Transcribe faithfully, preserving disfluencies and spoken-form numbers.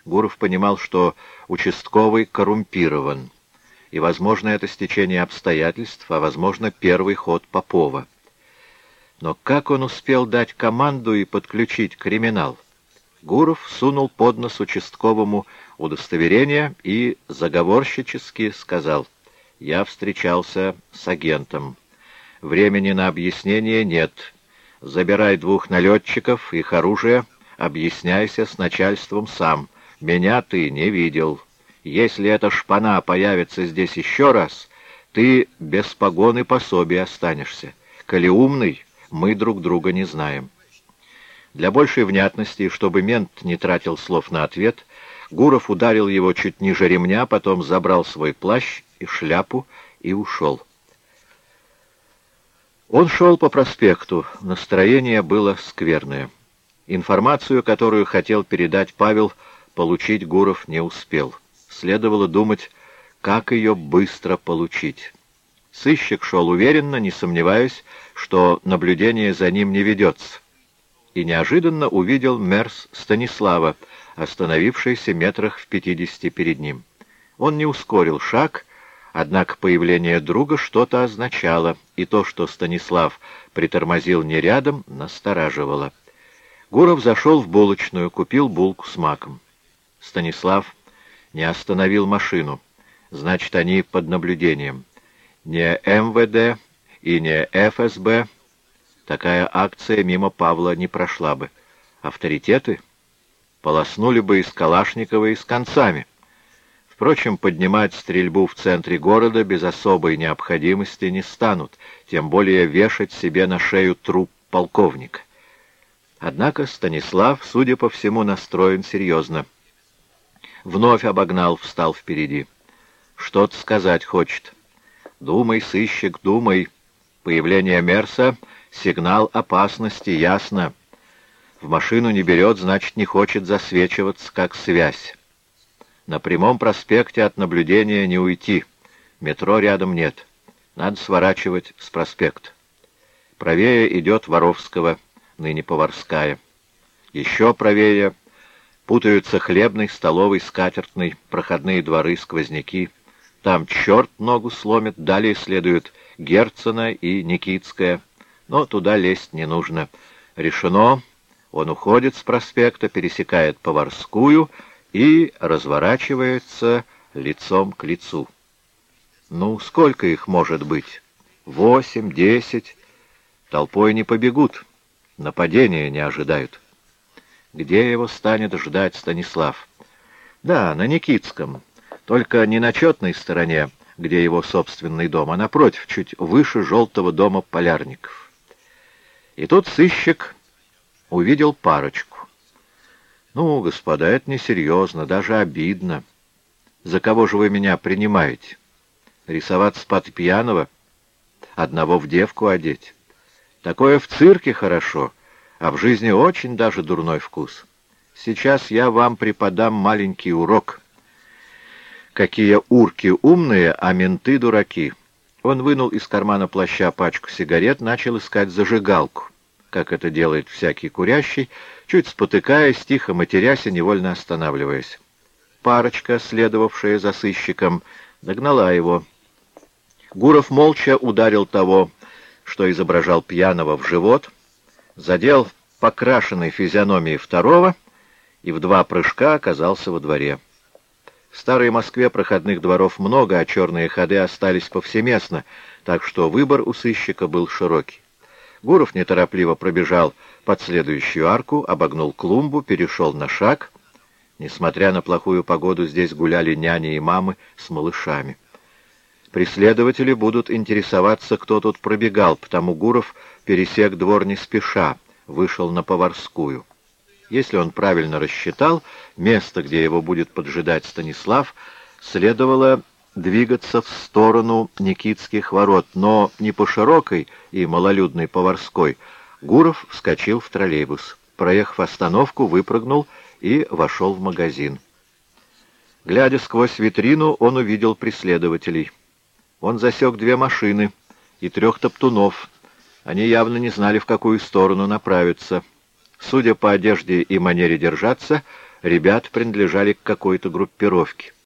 Гуров понимал, что участковый коррумпирован, и, возможно, это стечение обстоятельств, а, возможно, первый ход Попова. Но как он успел дать команду и подключить криминал? Гуров сунул под нос участковому удостоверение и заговорщически сказал: «Я встречался с агентом. Времени на объяснение нет. Забирай двух налетчиков, их оружие, объясняйся с начальством сам. Меня ты не видел. Если эта шпана появится здесь еще раз, ты без погон и пособий останешься. Коли умный, мы друг друга не знаем». Для большей внятности, чтобы мент не тратил слов на ответ, Гуров ударил его чуть ниже ремня, потом забрал свой плащ и шляпу и ушел. Он шел по проспекту, настроение было скверное. Информацию, которую хотел передать Павел, получить Гуров не успел. Следовало думать, как ее быстро получить. Сыщик шел уверенно, не сомневаясь, что наблюдение за ним не ведется. И неожиданно увидел мерс Станислава, остановившийся метрах в пятидесяти перед ним. Он не ускорил шаг, однако появление друга что-то означало, и то, что Станислав притормозил не рядом, настораживало. Гуров зашел в булочную, купил булку с маком. Станислав не остановил машину, значит, они под наблюдением. Не эм вэ дэ и не эф эс бэ. Такая акция мимо Павла не прошла бы. Авторитеты полоснули бы из Калашникова и с концами. Впрочем, поднимать стрельбу в центре города без особой необходимости не станут, тем более вешать себе на шею труп полковника. Однако Станислав, судя по всему, настроен серьезно. Вновь обогнал, встал впереди. Что-то сказать хочет. Думай, сыщик, думай. Появление мерса — сигнал опасности, ясно. В машину не берет, значит, не хочет засвечиваться, как связь. На прямом проспекте от наблюдения не уйти. Метро рядом нет. Надо сворачивать с проспекта. Правее идет Воровского, ныне Поварская. Еще правее путаются Хлебный, Столовый, Скатертный, проходные дворы, сквозняки. Там черт ногу сломит, далее следует Герцена и Никитская. Но туда лезть не нужно. Решено. Он уходит с проспекта, пересекает Поварскую и разворачивается лицом к лицу. Ну, сколько их может быть? Восемь, десять. Толпой не побегут. Нападения не ожидают. Где его станет ждать Станислав? Да, на Никитском. Только не на Четной стороне, где его собственный дом, а напротив, чуть выше желтого дома Полярников. И тут сыщик увидел парочку. «Ну, господа, это несерьезно, даже обидно. За кого же вы меня принимаете? Рисоваться под пьяного? Одного в девку одеть? Такое в цирке хорошо, а в жизни очень даже дурной вкус. Сейчас я вам преподам маленький урок. Какие урки умные, а менты дураки». Он вынул из кармана плаща пачку сигарет, начал искать зажигалку, как это делает всякий курящий, чуть спотыкаясь, тихо матерясь и невольно останавливаясь. Парочка, следовавшая за сыщиком, догнала его. Гуров молча ударил того, что изображал пьяного, в живот, задел покрашенной физиономией второго и в два прыжка оказался во дворе. В старой Москве проходных дворов много, а черные ходы остались повсеместно, так что выбор у сыщика был широкий. Гуров неторопливо пробежал под следующую арку, обогнул клумбу, перешел на шаг. Несмотря на плохую погоду, здесь гуляли няни и мамы с малышами. Преследователи будут интересоваться, кто тут пробегал, потому Гуров пересек двор не спеша, вышел на Поварскую. Если он правильно рассчитал, место, где его будет поджидать Станислав, следовало двигаться в сторону Никитских ворот, но не по широкой и малолюдной Поварской. Гуров вскочил в троллейбус. Проехав остановку, выпрыгнул и вошел в магазин. Глядя сквозь витрину, он увидел преследователей. Он засек две машины и трех топтунов. Они явно не знали, в какую сторону направиться. Судя по одежде и манере держаться, Ребята принадлежали к какой-то группировке.